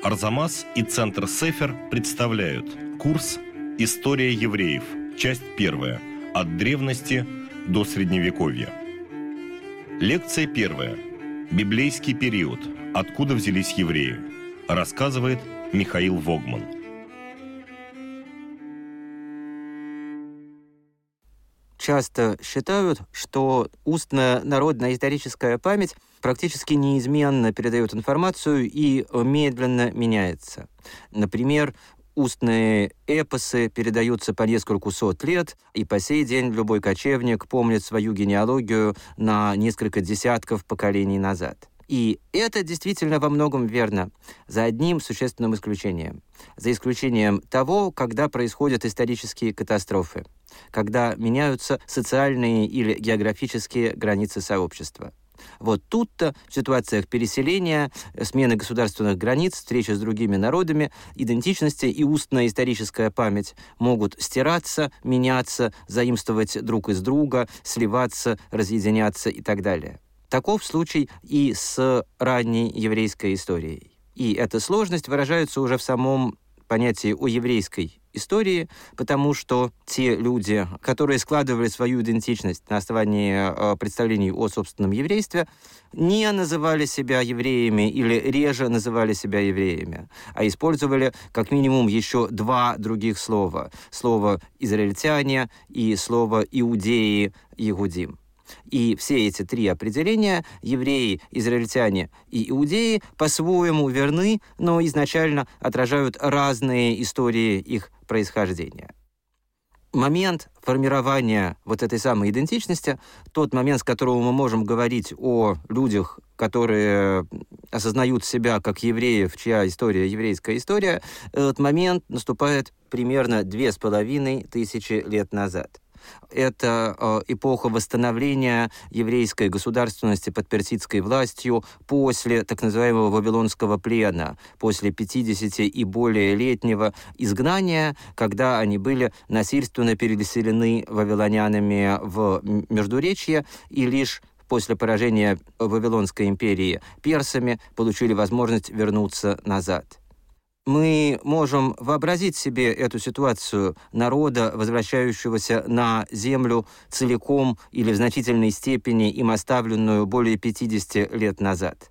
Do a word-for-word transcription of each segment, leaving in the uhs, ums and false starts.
Арзамас и Центр Сефер представляют курс «История евреев», часть первая, от древности до средневековья. Лекция первая. Библейский период. Откуда взялись евреи? Рассказывает Михаил Вогман. Часто считают, что устная народная историческая память практически неизменно передает информацию и медленно меняется. Например, устные эпосы передаются по нескольку сот лет, и по сей день любой кочевник помнит свою генеалогию на несколько десятков поколений назад. И это действительно во многом верно, за одним существенным исключением. За исключением того, когда происходят исторические катастрофы, когда меняются социальные или географические границы сообщества. Вот тут-то, в ситуациях переселения, смены государственных границ, встречи с другими народами, идентичности и устная историческая память могут стираться, меняться, заимствовать друг из друга, сливаться, разъединяться и так далее. Таков случай и с ранней еврейской историей. И эта сложность выражается уже в самом понятии о еврейской истории, потому что те люди, которые складывали свою идентичность на основании э, представлений о собственном еврействе, не называли себя евреями или реже называли себя евреями, а использовали как минимум еще два других слова. Слово «израильтяне» и слово «иудеи», «иудим». И все эти три определения, евреи, израильтяне и иудеи, по-своему верны, но изначально отражают разные истории их происхождения. Момент формирования вот этой самой идентичности, тот момент, с которого мы можем говорить о людях, которые осознают себя как евреев, чья история еврейская история, этот момент наступает примерно две с половиной тысячи лет назад. Это э, эпоха восстановления еврейской государственности под персидской властью после так называемого Вавилонского плена, после пятидесяти и более летнего изгнания, когда они были насильственно переселены вавилонянами в Междуречье и лишь после поражения Вавилонской империи персами получили возможность вернуться назад. Мы можем вообразить себе эту ситуацию народа, возвращающегося на землю целиком или в значительной степени им оставленную более пятидесяти лет назад.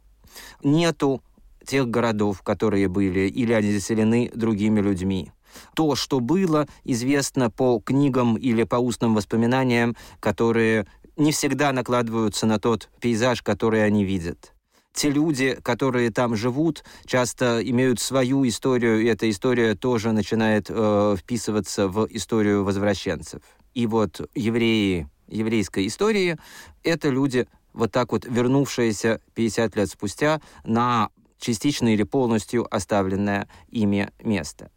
Нету тех городов, которые были, или они заселены другими людьми. То, что было, известно по книгам или по устным воспоминаниям, которые не всегда накладываются на тот пейзаж, который они видят. Те люди, которые там живут, часто имеют свою историю, и эта история тоже начинает э, вписываться в историю возвращенцев. И вот евреи еврейской истории — это люди, вот так вот вернувшиеся пятьдесят лет спустя на частично или полностью оставленное ими место.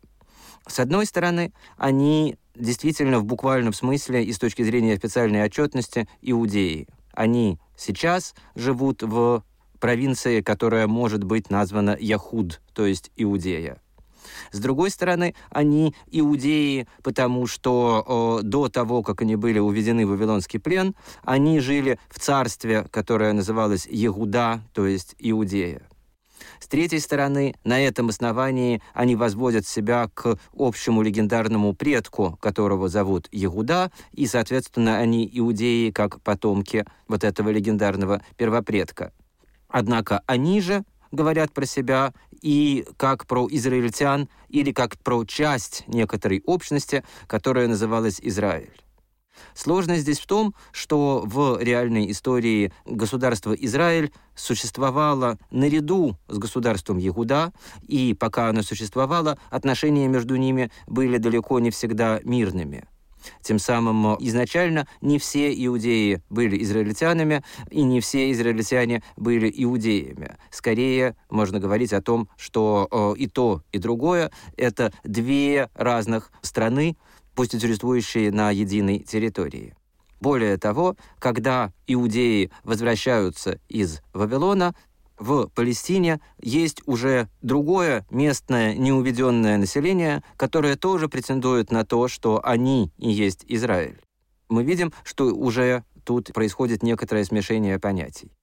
С одной стороны, они действительно в буквальном смысле и с точки зрения официальной отчетности иудеи. Они сейчас живут в провинции, которая может быть названа Яхуд, то есть Иудея. С другой стороны, они иудеи, потому что э, до того, как они были уведены в Вавилонский плен, они жили в царстве, которое называлось Егуда, то есть Иудея. С третьей стороны, на этом основании они возводят себя к общему легендарному предку, которого зовут Егуда, и, соответственно, они иудеи как потомки вот этого легендарного первопредка. Однако они же говорят про себя и как про израильтян, или как про часть некоторой общности, которая называлась Израиль. Сложность здесь в том, что в реальной истории государство Израиль существовало наряду с государством Егуда, и пока оно существовало, отношения между ними были далеко не всегда мирными. Тем самым изначально не все иудеи были израильтянами, и не все израильтяне были иудеями. Скорее, можно говорить о том, что э, и то, и другое — это две разных страны, пусть и существующие на единой территории. Более того, когда иудеи возвращаются из Вавилона, в Палестине есть уже другое местное неуведенное население, которое тоже претендует на то, что они и есть Израиль. Мы видим, что уже тут происходит некоторое смешение понятий.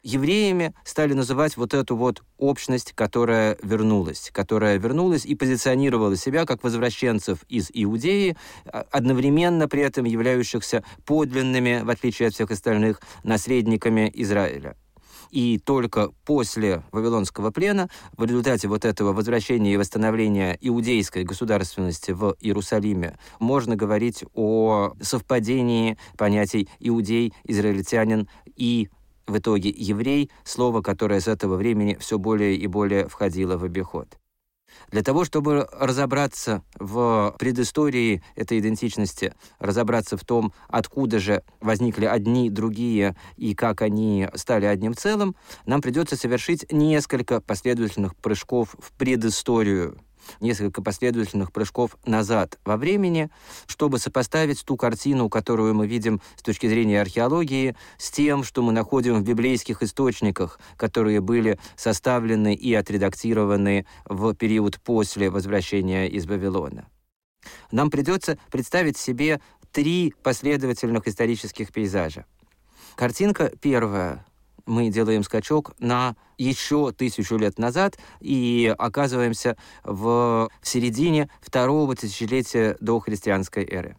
Евреями стали называть вот эту вот общность, которая вернулась, которая вернулась и позиционировала себя как возвращенцев из Иудеи, одновременно при этом являющихся подлинными, в отличие от всех остальных, наследниками Израиля. И только после Вавилонского плена, в результате вот этого возвращения и восстановления иудейской государственности в Иерусалиме, можно говорить о совпадении понятий иудей, израильтянин и в итоге еврей, слово, которое с этого времени все более и более входило в обиход. Для того, чтобы разобраться в предыстории этой идентичности, разобраться в том, откуда же возникли одни, другие и как они стали одним целым, нам придется совершить несколько последовательных прыжков в предысторию, несколько последовательных прыжков назад во времени, чтобы сопоставить ту картину, которую мы видим с точки зрения археологии, с тем, что мы находим в библейских источниках, которые были составлены и отредактированы в период после возвращения из Вавилона. Нам придется представить себе три последовательных исторических пейзажа. Картинка первая. Мы делаем скачок на еще тысячу лет назад и оказываемся в середине второго тысячелетия до христианской эры.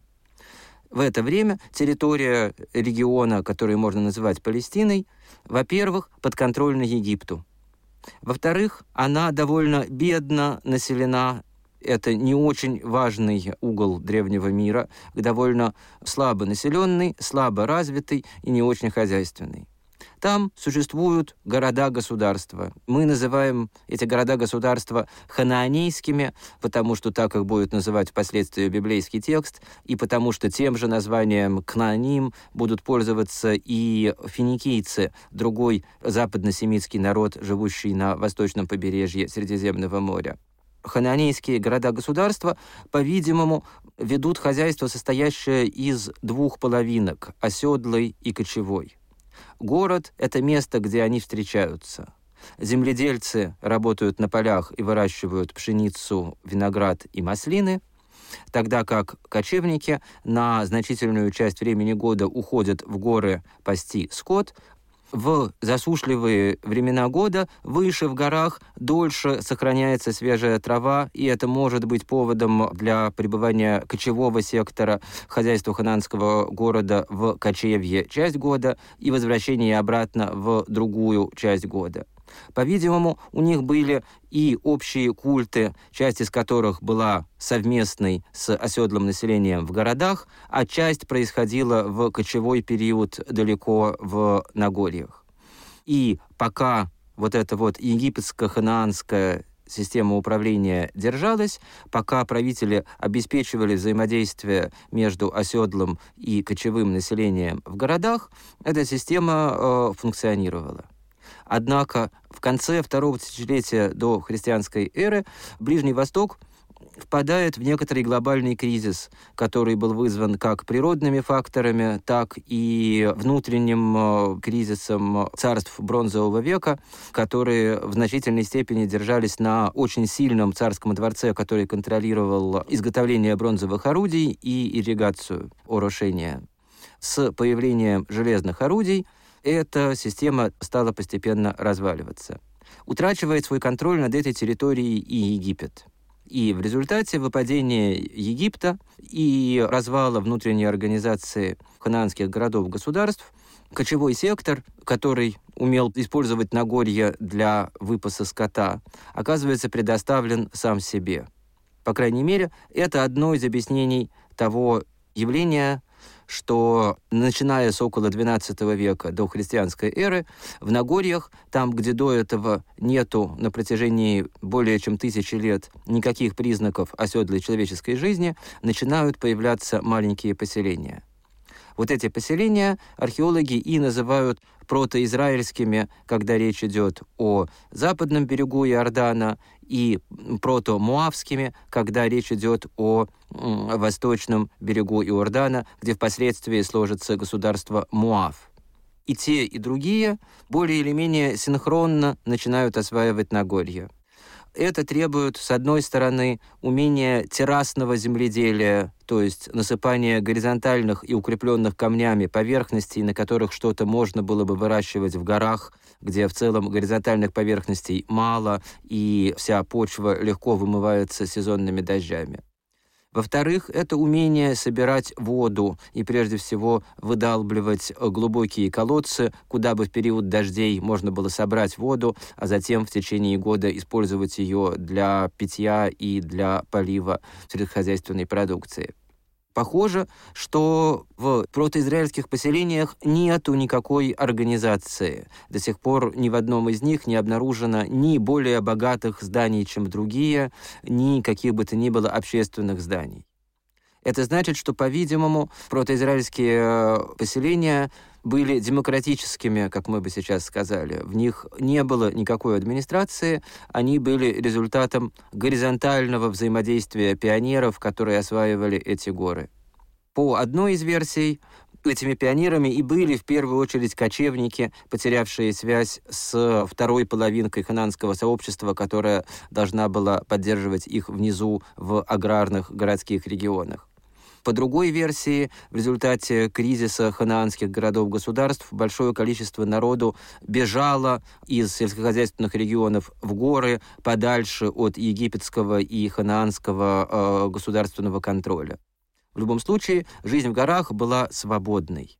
В это время территория региона, который можно называть Палестиной, во-первых, подконтрольна Египту. Во-вторых, она довольно бедно населена. Это не очень важный угол древнего мира, довольно слабо населенный, слабо развитый и не очень хозяйственный. Там существуют города-государства. Мы называем эти города-государства ханаанейскими, потому что так их будет называть впоследствии библейский текст, и потому что тем же названием Кнааним будут пользоваться и финикийцы, другой западно-семитский народ, живущий на восточном побережье Средиземного моря. Ханаанейские города-государства, по-видимому, ведут хозяйство, состоящее из двух половинок – оседлой и кочевой. Город – это место, где они встречаются. Земледельцы работают на полях и выращивают пшеницу, виноград и маслины, тогда как кочевники на значительную часть времени года уходят в горы пасти скот. В засушливые времена года выше в горах дольше сохраняется свежая трава, и это может быть поводом для пребывания кочевого сектора хозяйства ханаанского города в кочевье часть года и возвращения обратно в другую часть года. По-видимому, у них были и общие культы, часть из которых была совместной с оседлым населением в городах, а часть происходила в кочевой период далеко в Нагорьях. И пока вот эта вот египетско-ханаанская система управления держалась, пока правители обеспечивали взаимодействие между оседлым и кочевым населением в городах, эта система э, функционировала. Однако в конце второго тысячелетия до христианской эры Ближний Восток впадает в некоторый глобальный кризис, который был вызван как природными факторами, так и внутренним кризисом царств Бронзового века, которые в значительной степени держались на очень сильном царском дворце, который контролировал изготовление бронзовых орудий и ирригацию, орошение. С появлением железных орудий эта система стала постепенно разваливаться. Утрачивает свой контроль над этой территорией и Египет. И в результате выпадения Египта и развала внутренней организации ханаанских городов-государств, кочевой сектор, который умел использовать Нагорье для выпаса скота, оказывается предоставлен сам себе. По крайней мере, это одно из объяснений того явления, что, начиная с около двенадцатого века до христианской эры, в Нагорьях, там, где до этого нету на протяжении более чем тысячи лет никаких признаков оседлой человеческой жизни, начинают появляться маленькие поселения. Вот эти поселения археологи и называют протоизраильскими, когда речь идет о западном берегу Иордана, и протомоавскими, когда речь идет о м, восточном берегу Иордана, где впоследствии сложится государство Моав. И те, и другие более или менее синхронно начинают осваивать Нагорье. это требует, с одной стороны, умения террасного земледелия, то есть насыпания горизонтальных и укрепленных камнями поверхностей, на которых что-то можно было бы выращивать в горах, где в целом горизонтальных поверхностей мало, и вся почва легко вымывается сезонными дождями. Во-вторых, это умение собирать воду и, прежде всего, выдалбливать глубокие колодцы, куда бы в период дождей можно было собрать воду, а затем в течение года использовать ее для питья и для полива сельскохозяйственной продукции. Похоже, что в протоизраильских поселениях нету никакой организации. До сих пор ни в одном из них не обнаружено ни более богатых зданий, чем другие, ни каких бы то ни было общественных зданий. Это значит, что, по-видимому, протоизраильские поселения были демократическими, как мы бы сейчас сказали. В них не было никакой администрации, они были результатом горизонтального взаимодействия пионеров, которые осваивали эти горы. По одной из версий, этими пионерами и были в первую очередь кочевники, потерявшие связь с второй половинкой ханаанского сообщества, которая должна была поддерживать их внизу в аграрных городских регионах. По другой версии, в результате кризиса ханаанских городов-государств большое количество народу бежало из сельскохозяйственных регионов в горы, подальше от египетского и ханаанского э, государственного контроля. В любом случае, жизнь в горах была свободной.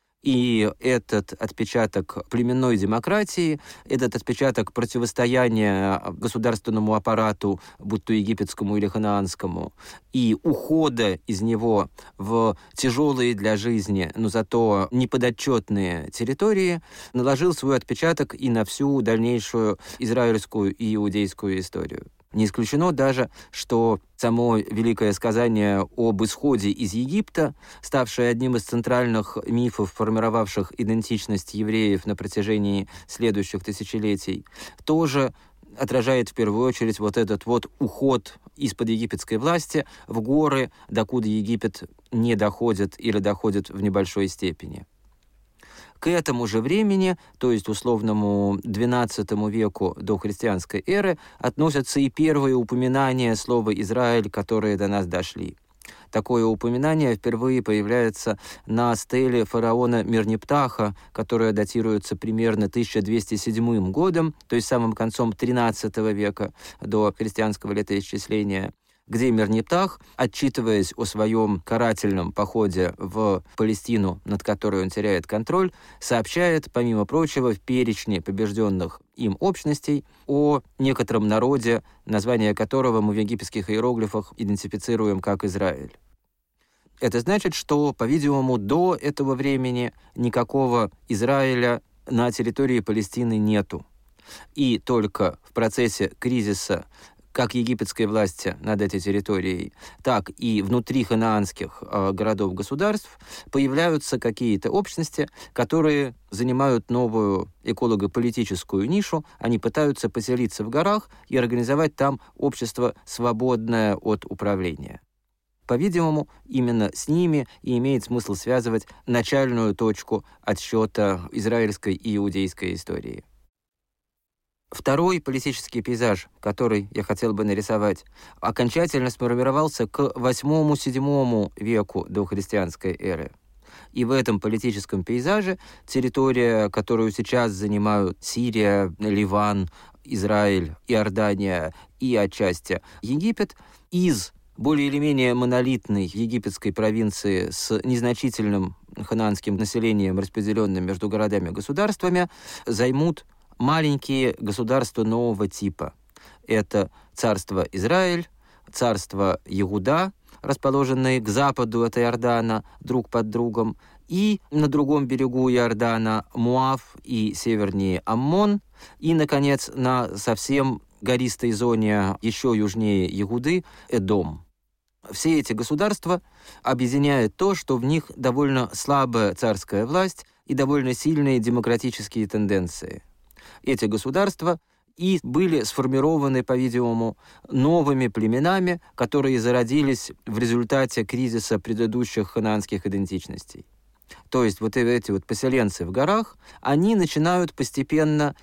И этот отпечаток племенной демократии, этот отпечаток противостояния государственному аппарату, будь то египетскому или ханаанскому, и ухода из него в тяжелые для жизни, но зато неподотчетные территории, наложил свой отпечаток и на всю дальнейшую израильскую и иудейскую историю. Не исключено даже, что само великое сказание об исходе из Египта, ставшее одним из центральных мифов, формировавших идентичность евреев на протяжении следующих тысячелетий, тоже отражает в первую очередь вот этот вот уход из-под египетской власти в горы, докуда Египет не доходит или доходит в небольшой степени. К этому же времени, то есть условному двенадцатому веку до христианской эры, относятся и первые упоминания слова «Израиль», которые до нас дошли. Такое упоминание впервые появляется на стеле фараона Мерниптаха, которая датируется примерно тысяча двести седьмым годом, то есть самым концом тринадцатого века до христианского летоисчисления, где Мерниптах, отчитываясь о своем карательном походе в Палестину, над которой он теряет контроль, сообщает, помимо прочего, в перечне побежденных им общностей о некотором народе, название которого мы в египетских иероглифах идентифицируем как Израиль. Это значит, что, по-видимому, до этого времени никакого Израиля на территории Палестины нету. И только в процессе кризиса как египетской власти над этой территорией, так и внутри ханаанских э, городов-государств появляются какие-то общности, которые занимают новую эколого-политическую нишу. Они пытаются поселиться в горах и организовать там общество, свободное от управления. По-видимому, именно с ними и имеет смысл связывать начальную точку отсчета израильской и иудейской истории. Второй политический пейзаж, который я хотел бы нарисовать, окончательно сформировался к восьмому-седьмому веку до христианской эры. И в этом политическом пейзаже территория, которую сейчас занимают Сирия, Ливан, Израиль, Иордания и отчасти Египет, из более или менее монолитной египетской провинции с незначительным ханаанским населением, распределенным между городами и государствами, займут маленькие государства нового типа. Это царство Израиль, царство Иуда, расположенные к западу от Иордана друг под другом, и на другом берегу Иордана Муав и севернее Аммон, и, наконец, на совсем гористой зоне еще южнее Иуды Эдом. Все эти государства объединяет то, что в них довольно слабая царская власть и довольно сильные демократические тенденции. Эти государства и были сформированы, по-видимому, новыми племенами, которые зародились в результате кризиса предыдущих ханаанских идентичностей. То есть вот эти вот поселенцы в горах, они начинают постепенно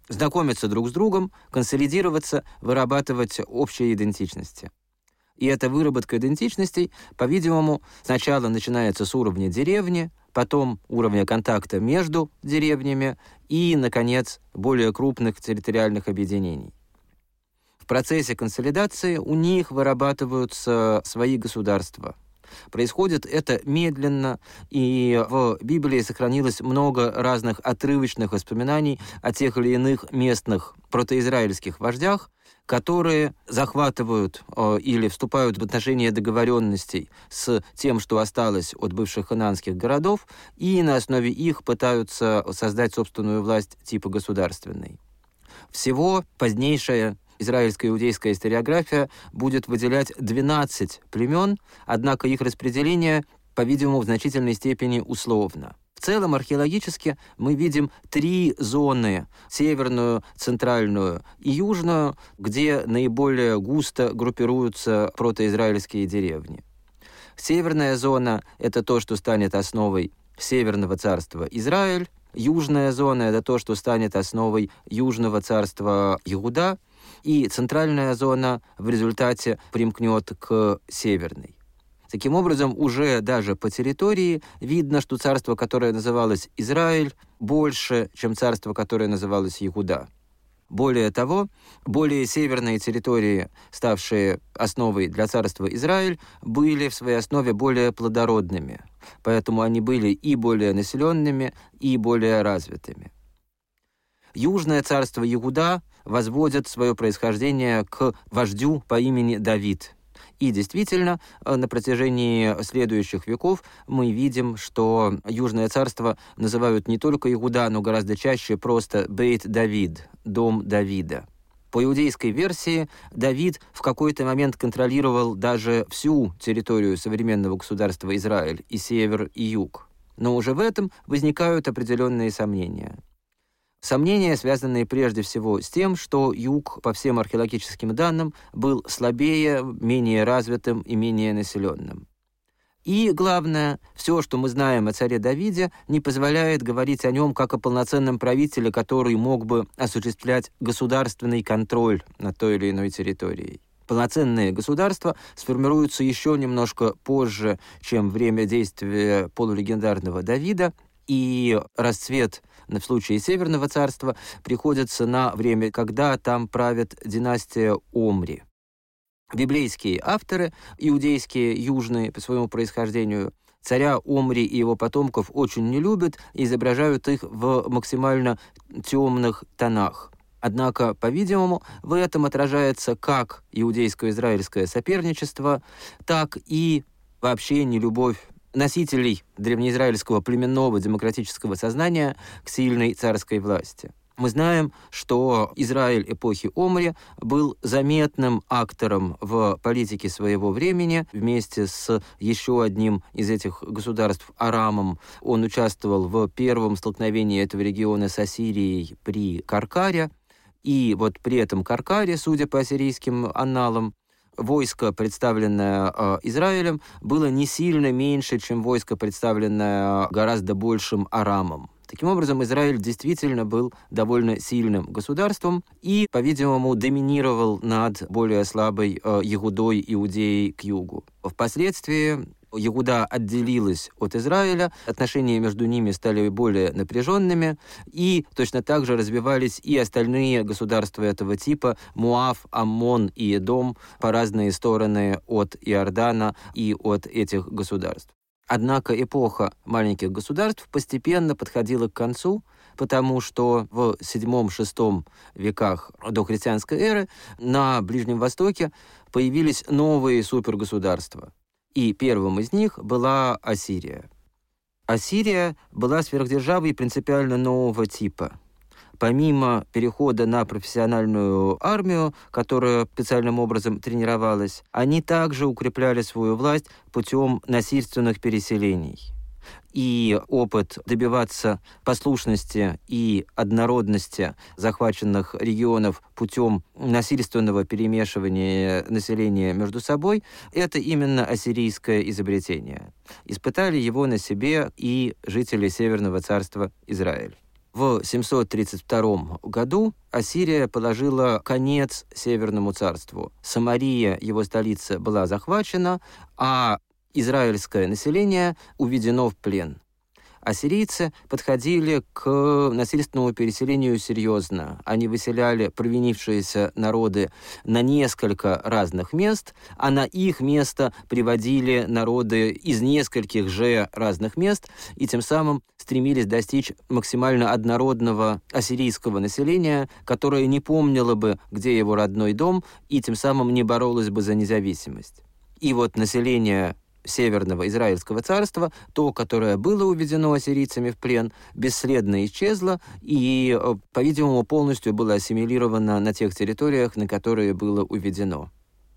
знакомиться друг с другом, консолидироваться, вырабатывать общие идентичности. И эта выработка идентичностей, по-видимому, сначала начинается с уровня деревни, потом уровня контакта между деревнями и, наконец, более крупных территориальных объединений. В процессе консолидации у них вырабатываются свои государства. Происходит это медленно, и в Библии сохранилось много разных отрывочных воспоминаний о тех или иных местных протоизраильских вождях, которые захватывают э, или вступают в отношения договоренностей с тем, что осталось от бывших ханаанских городов, и на основе их пытаются создать собственную власть типа государственной. Всего позднейшая израильская иудейская историография будет выделять двенадцать племен, однако их распределение, по-видимому, в значительной степени условно. В целом, археологически мы видим три зоны – северную, центральную и южную, где наиболее густо группируются протоизраильские деревни. Северная зона – это то, что станет основой Северного царства Израиль. Южная зона – это то, что станет основой Южного царства Иуда. И центральная зона в результате примкнет к северной. Таким образом, уже даже по территории видно, что царство, которое называлось Израиль, больше, чем царство, которое называлось Иуда. Более того, более северные территории, ставшие основой для царства Израиль, были в своей основе более плодородными, поэтому они были и более населенными, и более развитыми. Южное царство Иуда возводит свое происхождение к вождю по имени Давид. И действительно, на протяжении следующих веков мы видим, что Южное царство называют не только Иуда, но гораздо чаще просто Бейт-Давид, дом Давида. По иудейской версии, Давид в какой-то момент контролировал даже всю территорию современного государства Израиль, и север, и юг. Но уже в этом возникают определенные сомнения. Сомнения, связанные прежде всего с тем, что юг, по всем археологическим данным, был слабее, менее развитым и менее населенным. И, главное, все, что мы знаем о царе Давиде, не позволяет говорить о нем как о полноценном правителе, который мог бы осуществлять государственный контроль над той или иной территорией. Полноценные государства сформируются еще немножко позже, чем время действия полулегендарного Давида, и расцвет в случае Северного царства приходится на время, когда там правит династия Омри. Библейские авторы, иудейские, южные по своему происхождению, царя Омри и его потомков очень не любят и изображают их в максимально темных тонах. Однако, по-видимому, в этом отражается как иудейско-израильское соперничество, так и вообще нелюбовь носителей древнеизраильского племенного демократического сознания к сильной царской власти. Мы знаем, что Израиль эпохи Омри был заметным актором в политике своего времени. Вместе с еще одним из этих государств, Арамом, он участвовал в первом столкновении этого региона с Ассирией при Каркаре. И вот при этом Каркаре, судя по ассирийским анналам, войско, представленное э, Израилем, было не сильно меньше, чем войско, представленное гораздо большим Арамом. Таким образом, Израиль действительно был довольно сильным государством и, по-видимому, доминировал над более слабой э, Иудой, Иудеей к югу. Впоследствии Иуда отделилась от Израиля, отношения между ними стали более напряженными, и точно так же развивались и остальные государства этого типа – Моав, Аммон и Эдом по разные стороны от Иордана и от этих государств. Однако эпоха маленьких государств постепенно подходила к концу, потому что в седьмом-шестом веках до христианской эры на Ближнем Востоке появились новые супергосударства. И первым из них была Ассирия. Ассирия была сверхдержавой принципиально нового типа. Помимо перехода на профессиональную армию, которая специальным образом тренировалась, они также укрепляли свою власть путем насильственных переселений. И опыт добиваться послушности и однородности захваченных регионов путем насильственного перемешивания населения между собой – это именно ассирийское изобретение. Испытали его на себе и жители Северного царства Израиль. В семьсот тридцать втором году Ассирия положила конец Северному царству. Самария, его столица, была захвачена, а израильское население уведено в плен. Ассирийцы подходили к насильственному переселению серьезно. Они выселяли провинившиеся народы на несколько разных мест, а на их место приводили народы из нескольких же разных мест, и тем самым стремились достичь максимально однородного ассирийского населения, которое не помнило бы, где его родной дом, и тем самым не боролось бы за независимость. И вот население Северного Израильского царства, то, которое было уведено ассирийцами в плен, бесследно исчезло и, по-видимому, полностью было ассимилировано на тех территориях, на которые было уведено.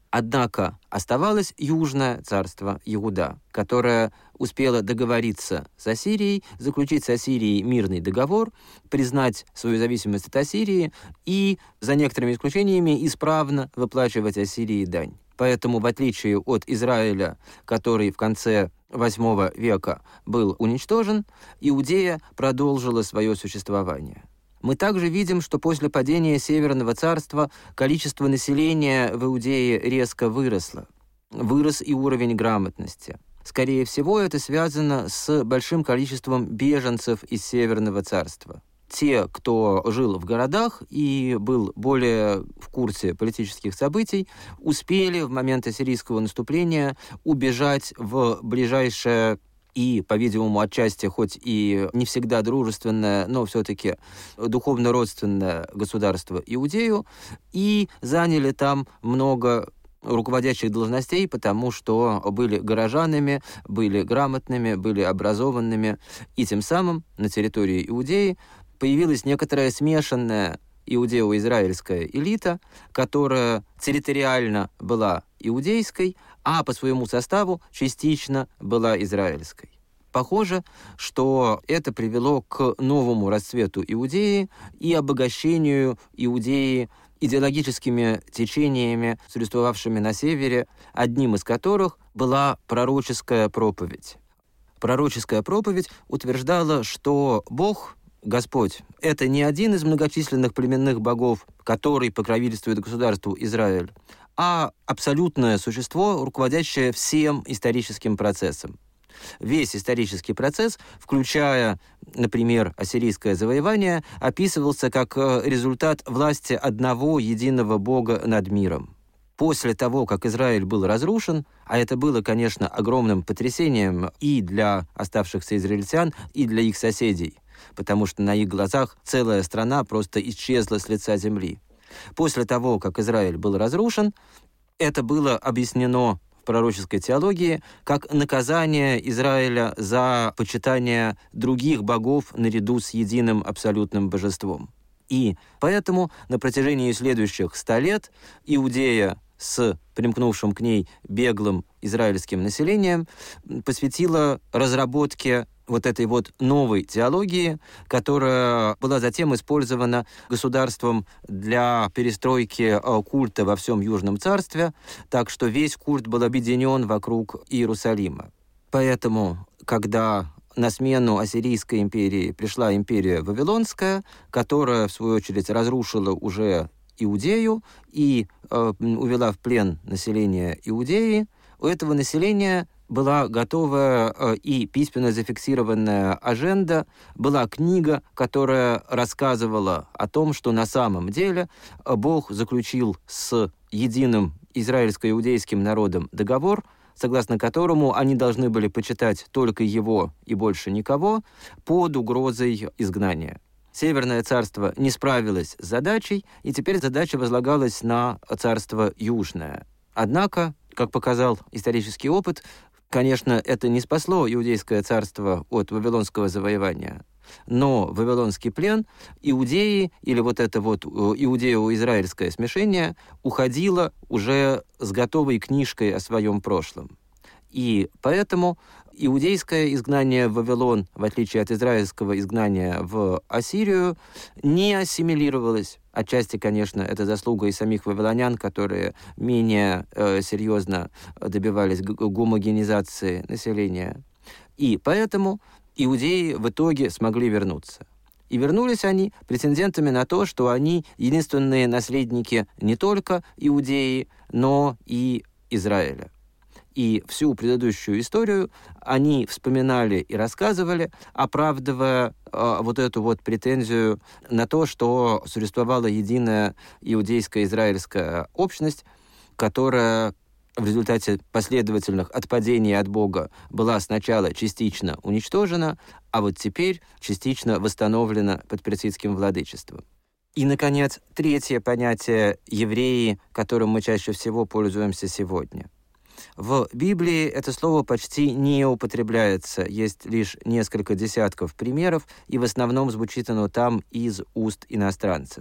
Однако оставалось Южное царство Иуда, которое успело договориться с Ассирией, заключить с Ассирией мирный договор, признать свою зависимость от Ассирии и, за некоторыми исключениями, исправно выплачивать Ассирии дань. Поэтому, в отличие от Израиля, который в конце восьмого века был уничтожен, Иудея продолжила свое существование. Мы также видим, что после падения Северного царства количество населения в Иудее резко выросло. Вырос и уровень грамотности. Скорее всего, это связано с большим количеством беженцев из Северного царства. Те, кто жил в городах и был более в курсе политических событий, успели в момент ассирийского наступления убежать в ближайшее и, по-видимому, отчасти, хоть и не всегда дружественное, но все-таки духовно-родственное государство Иудею, и заняли там много руководящих должностей, потому что были горожанами, были грамотными, были образованными, и тем самым на территории Иудеи появилась некоторая смешанная иудео-израильская элита, которая территориально была иудейской, а по своему составу частично была израильской. Похоже, что это привело к новому расцвету Иудеи и обогащению Иудеи идеологическими течениями, существовавшими на севере, одним из которых была пророческая проповедь. Пророческая проповедь утверждала, что Бог, Господь, это не один из многочисленных племенных богов, который покровительствует государству Израиль, а абсолютное существо, руководящее всем историческим процессом. Весь исторический процесс, включая, например, ассирийское завоевание, описывался как результат власти одного единого Бога над миром. После того, как Израиль был разрушен, а это было, конечно, огромным потрясением и для оставшихся израильтян, и для их соседей, потому что на их глазах целая страна просто исчезла с лица земли. После того, как Израиль был разрушен, это было объяснено в пророческой теологии как наказание Израиля за почитание других богов наряду с единым абсолютным божеством. И поэтому на протяжении следующих ста лет Иудея с примкнувшим к ней беглым израильским населением посвятила разработке вот этой вот новой теологии, которая была затем использована государством для перестройки культа во всем Южном царстве, так что весь культ был объединен вокруг Иерусалима. Поэтому, когда на смену Ассирийской империи пришла империя Вавилонская, которая, в свою очередь, разрушила уже Иудею и э, увела в плен население Иудеи, у этого населения была готовая э, и письменно зафиксированная аженда, была книга, которая рассказывала о том, что на самом деле Бог заключил с единым израильско-иудейским народом договор, согласно которому они должны были почитать только его и больше никого, под угрозой изгнания. Северное царство не справилось с задачей, и теперь задача возлагалась на царство Южное. Однако, как показал исторический опыт, конечно, это не спасло Иудейское царство от вавилонского завоевания. Но вавилонский плен Иудеи, или вот это вот иудео-израильское смешение, уходило уже с готовой книжкой о своем прошлом. И поэтому иудейское изгнание в Вавилон, в отличие от израильского изгнания в Ассирию, не ассимилировалось. Отчасти, конечно, это заслуга и самих вавилонян, которые менее э, серьезно добивались гомогенизации населения. И поэтому иудеи в итоге смогли вернуться. И вернулись они претендентами на то, что они единственные наследники не только Иудеи, но и Израиля. И всю предыдущую историю они вспоминали и рассказывали, оправдывая э, вот эту вот претензию на то, что существовала единая иудейская израильская общность, которая в результате последовательных отпадений от Бога была сначала частично уничтожена, а вот теперь частично восстановлена под персидским владычеством. И, наконец, третье понятие «евреи», которым мы чаще всего пользуемся сегодня. В Библии это слово почти не употребляется, есть лишь несколько десятков примеров, и в основном звучит оно там из уст иностранцев.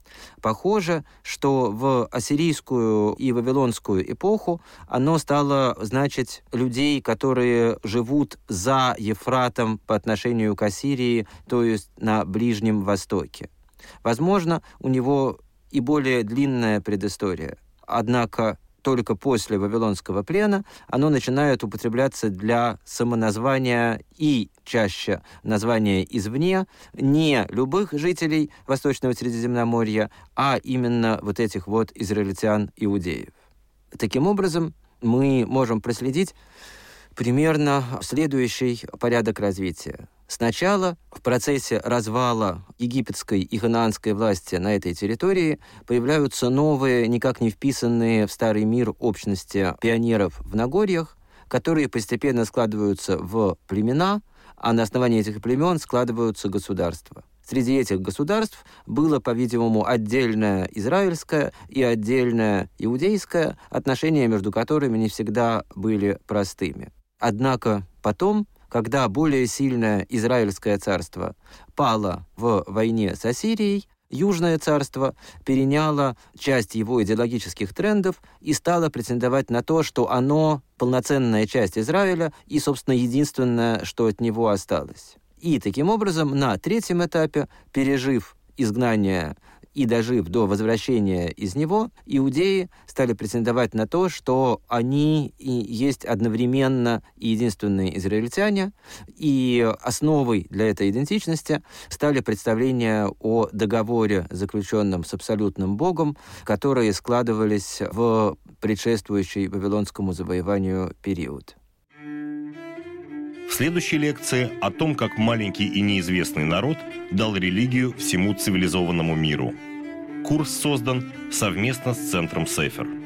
Похоже, что в ассирийскую и вавилонскую эпоху оно стало значить людей, которые живут за Ефратом по отношению к Ассирии, то есть на Ближнем Востоке. Возможно, у него и более длинная предыстория. Однако только после Вавилонского плена оно начинает употребляться для самоназвания и чаще названия извне не любых жителей Восточного Средиземноморья, а именно вот этих вот израильтян-иудеев. Таким образом, мы можем проследить примерно следующий порядок развития. Сначала в процессе развала египетской и ханаанской власти на этой территории появляются новые, никак не вписанные в старый мир общности пионеров в Нагорьях, которые постепенно складываются в племена, а на основании этих племен складываются государства. Среди этих государств было, по-видимому, отдельное израильское и отдельное иудейское, отношения между которыми не всегда были простыми. Однако потом, когда более сильное Израильское царство пало в войне с Ассирией, Южное царство переняло часть его идеологических трендов и стало претендовать на то, что оно полноценная часть Израиля и, собственно, единственное, что от него осталось. И таким образом на третьем этапе, пережив изгнание и дожив до возвращения из него, иудеи стали претендовать на то, что они и есть одновременно и единственные израильтяне, и основой для этой идентичности стали представления о договоре, заключенном с абсолютным Богом, которые складывались в предшествующий Вавилонскому завоеванию период. В следующей лекции о том, как маленький и неизвестный народ дал религию всему цивилизованному миру. Курс создан совместно с Центром Сефер.